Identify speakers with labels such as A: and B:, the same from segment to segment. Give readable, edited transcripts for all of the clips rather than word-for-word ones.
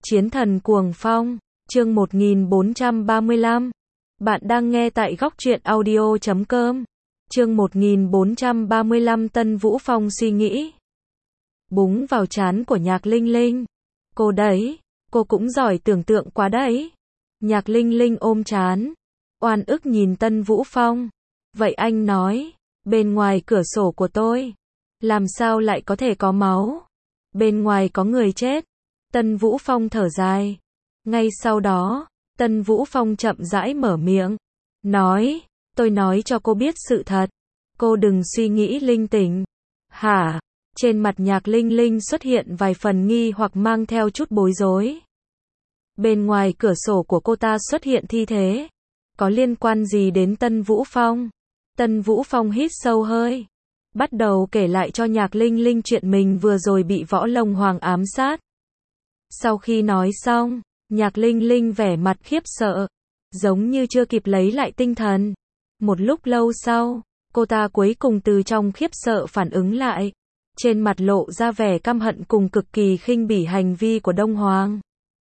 A: Chiến thần cuồng phong, chương 1435. Bạn đang nghe tại góc truyện audio.com. Chương 1435 Tân Vũ Phong suy nghĩ. Búng vào trán của Nhạc Linh Linh. Cô đấy, cô cũng giỏi tưởng tượng quá đấy. Nhạc Linh Linh ôm trán, oan ức nhìn Tân Vũ Phong. Vậy anh nói, bên ngoài cửa sổ của tôi, làm sao lại có thể có máu? Bên ngoài có người chết. Tân Vũ Phong thở dài. Ngay sau đó, Tân Vũ Phong chậm rãi mở miệng. Nói, tôi nói cho cô biết sự thật. Cô đừng suy nghĩ linh tinh. Hả? Trên mặt Nhạc Linh Linh xuất hiện vài phần nghi hoặc mang theo chút bối rối. Bên ngoài cửa sổ của cô ta xuất hiện thi thể. Có liên quan gì đến Tân Vũ Phong? Tân Vũ Phong hít sâu hơi. Bắt đầu kể lại cho Nhạc Linh Linh chuyện mình vừa rồi bị Võ Long Hoàng ám sát. Sau khi nói xong, Nhạc Linh Linh vẻ mặt khiếp sợ, giống như chưa kịp lấy lại tinh thần. Một lúc lâu sau, cô ta cuối cùng từ trong khiếp sợ phản ứng lại. Trên mặt lộ ra vẻ căm hận cùng cực kỳ khinh bỉ hành vi của Đông Hoàng.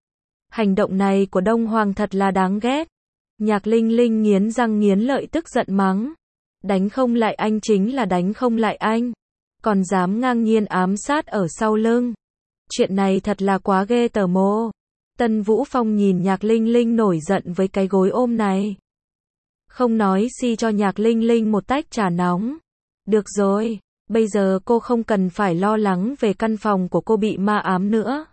A: Hành động này của Đông Hoàng thật là đáng ghét. Nhạc Linh Linh nghiến răng nghiến lợi tức giận mắng. Đánh không lại anh chính là đánh không lại anh. Còn dám ngang nhiên ám sát ở sau lưng. Chuyện này thật là quá ghê tởm mô. Tân Vũ Phong nhìn Nhạc Linh Linh nổi giận với cái gối ôm này. Không nói si cho Nhạc Linh Linh một tách trà nóng. Được rồi, bây giờ cô không cần phải lo lắng về căn phòng của cô bị ma ám nữa.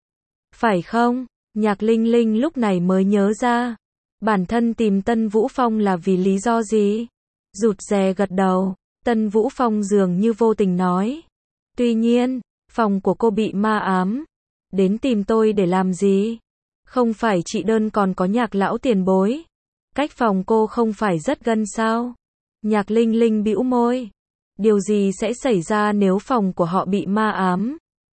A: Phải không? Nhạc Linh Linh lúc này mới nhớ ra. Bản thân tìm Tân Vũ Phong là vì lý do gì? Rụt rè gật đầu. Tân Vũ Phong dường như vô tình nói. Tuy nhiên, phòng của cô bị ma ám. Đến tìm tôi để làm gì? Không phải chị đơn còn có Nhạc lão tiền bối. Cách phòng cô không phải rất gần sao? Nhạc Linh Linh bĩu môi. Điều gì sẽ xảy ra nếu phòng của họ bị ma ám?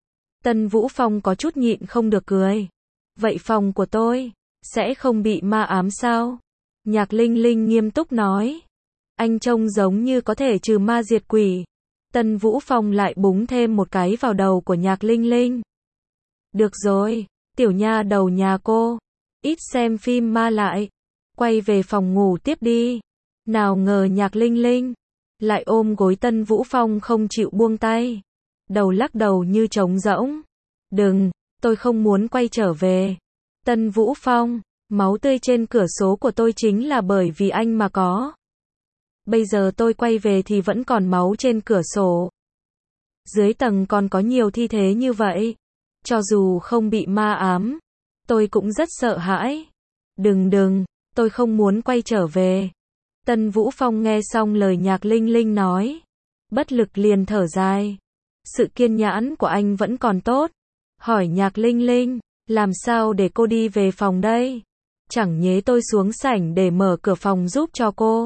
A: Tân Vũ Phong có chút nhịn không được cười. Vậy phòng của tôi sẽ không bị ma ám sao? Nhạc Linh Linh nghiêm túc nói. Anh trông giống như có thể trừ ma diệt quỷ. Tân Vũ Phong lại búng thêm một cái vào đầu của Nhạc Linh Linh. Được rồi, tiểu nha đầu nhà cô, ít xem phim ma lại, quay về phòng ngủ tiếp đi. Nào ngờ Nhạc Linh Linh lại ôm gối Tân Vũ Phong không chịu buông tay, đầu lắc đầu như trống rỗng. Đừng, tôi không muốn quay trở về. Tân Vũ Phong, máu tươi trên cửa sổ của tôi chính là bởi vì anh mà có. Bây giờ tôi quay về thì vẫn còn máu trên cửa sổ. Dưới tầng còn có nhiều thi thể như vậy. Cho dù không bị ma ám, tôi cũng rất sợ hãi. Đừng, tôi không muốn quay trở về. Tân Vũ Phong nghe xong lời Nhạc Linh Linh nói, bất lực liền thở dài. Sự kiên nhẫn của anh vẫn còn tốt. Hỏi Nhạc Linh Linh, làm sao để cô đi về phòng đây? Chẳng nhẽ tôi xuống sảnh để mở cửa phòng giúp cho cô?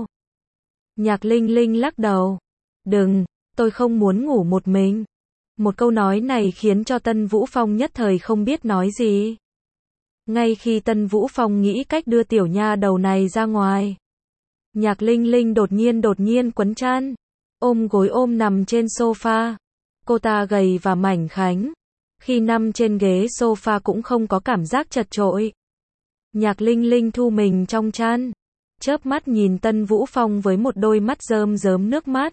A: Nhạc Linh Linh lắc đầu. Đừng, tôi không muốn ngủ một mình. Một câu nói này khiến cho Tân Vũ Phong nhất thời không biết nói gì. Ngay khi Tân Vũ Phong nghĩ cách đưa tiểu nha đầu này ra ngoài, Nhạc Linh Linh đột nhiên quấn chăn, ôm gối ôm nằm trên sofa. Cô ta gầy và mảnh khảnh, khi nằm trên ghế sofa cũng không có cảm giác chật chội. Nhạc Linh Linh thu mình trong chăn, chớp mắt nhìn Tân Vũ Phong với một đôi mắt rơm rớm nước mắt.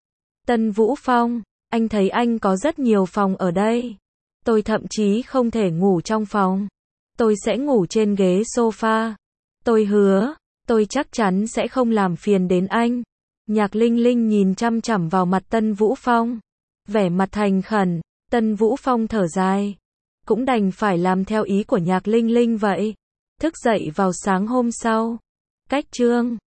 A: Tân Vũ Phong, anh thấy anh có rất nhiều phòng ở đây. Tôi thậm chí không thể ngủ trong phòng. Tôi sẽ ngủ trên ghế sofa. Tôi hứa, tôi chắc chắn sẽ không làm phiền đến anh. Nhạc Linh Linh nhìn chăm chằm vào mặt Tân Vũ Phong. Vẻ mặt thành khẩn, Tân Vũ Phong thở dài. Cũng đành phải làm theo ý của Nhạc Linh Linh vậy. Thức dậy vào sáng hôm sau. Cách chương